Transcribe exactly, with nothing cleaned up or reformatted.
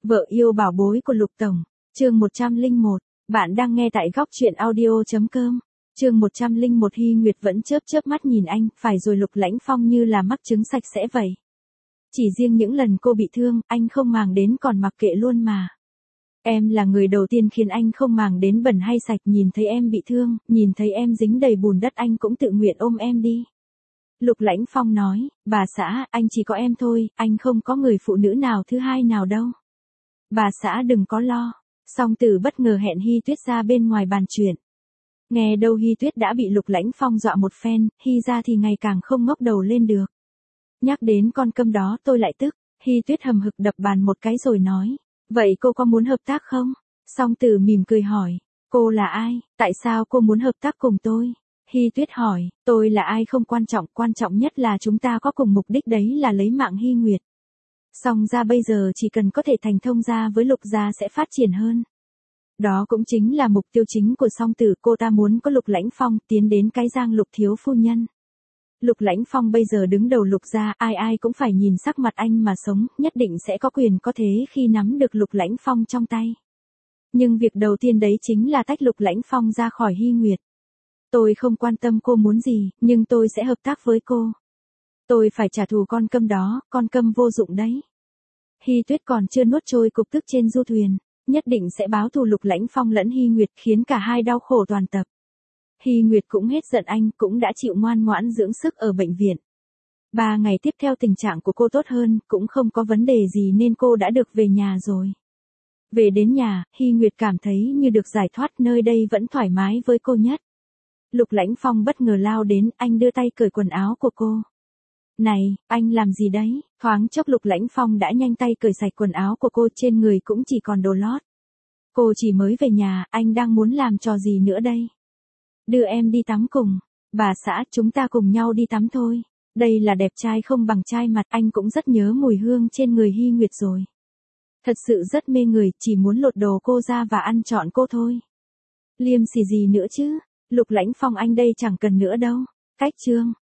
Vợ yêu bảo bối của Lục Tổng, chương một trăm lẻ một, bạn đang nghe tại góc truyện audio.com, chương một trăm lẻ một. Hy Nguyệt vẫn chớp chớp mắt nhìn anh, phải rồi Lục Lãnh Phong như là mắc chứng sạch sẽ vậy. Chỉ riêng những lần cô bị thương, anh không màng đến còn mặc kệ luôn mà. Em là người đầu tiên khiến anh không màng đến bẩn hay sạch, nhìn thấy em bị thương, nhìn thấy em dính đầy bùn đất anh cũng tự nguyện ôm em đi. Lục Lãnh Phong nói, bà xã, anh chỉ có em thôi, anh không có người phụ nữ nào thứ hai nào đâu. Bà xã đừng có lo. Song Tử bất ngờ hẹn Hy Tuyết ra bên ngoài bàn chuyện. Nghe đâu Hy Tuyết đã bị Lục Lãnh Phong dọa một phen, Hy ra thì ngày càng không ngóc đầu lên được. Nhắc đến con câm đó tôi lại tức. Hy Tuyết hầm hực đập bàn một cái rồi nói, vậy cô có muốn hợp tác không? Song Tử mỉm cười hỏi, cô là ai, tại sao cô muốn hợp tác cùng tôi? Hy Tuyết hỏi, tôi là ai không quan trọng, quan trọng nhất là chúng ta có cùng mục đích, đấy là lấy mạng Hy Nguyệt. Song gia bây giờ chỉ cần có thể thành thông gia với Lục gia sẽ phát triển hơn. Đó cũng chính là mục tiêu chính của Song Tử, cô ta muốn có Lục Lãnh Phong tiến đến cái Giang Lục thiếu phu nhân. Lục Lãnh Phong bây giờ đứng đầu Lục gia, ai ai cũng phải nhìn sắc mặt anh mà sống, nhất định sẽ có quyền có thế khi nắm được Lục Lãnh Phong trong tay. Nhưng việc đầu tiên đấy chính là tách Lục Lãnh Phong ra khỏi Hy Nguyệt. Tôi không quan tâm cô muốn gì, nhưng tôi sẽ hợp tác với cô. Tôi phải trả thù con câm đó, con câm vô dụng đấy. Hy Tuyết còn chưa nuốt trôi cục tức trên du thuyền, nhất định sẽ báo thù Lục Lãnh Phong lẫn Hy Nguyệt, khiến cả hai đau khổ toàn tập. Hy Nguyệt cũng hết giận anh, cũng đã chịu ngoan ngoãn dưỡng sức ở bệnh viện. Ba ngày tiếp theo tình trạng của cô tốt hơn, cũng không có vấn đề gì nên cô đã được về nhà rồi. Về đến nhà, Hy Nguyệt cảm thấy như được giải thoát, nơi đây vẫn thoải mái với cô nhất. Lục Lãnh Phong bất ngờ lao đến, anh đưa tay cởi quần áo của cô. Này, anh làm gì đấy? Thoáng chốc Lục Lãnh Phong đã nhanh tay cởi sạch quần áo của cô, trên người cũng chỉ còn đồ lót. Cô chỉ mới về nhà, anh đang muốn làm trò gì nữa đây? Đưa em đi tắm cùng. Bà xã, chúng ta cùng nhau đi tắm thôi. Đây là đẹp trai không bằng trai mặt, anh cũng rất nhớ mùi hương trên người Hy Nguyệt rồi. Thật sự rất mê người, chỉ muốn lột đồ cô ra và ăn trọn cô thôi. Liêm sỉ gì nữa chứ? Lục Lãnh Phong anh đây chẳng cần nữa đâu. Cách chương.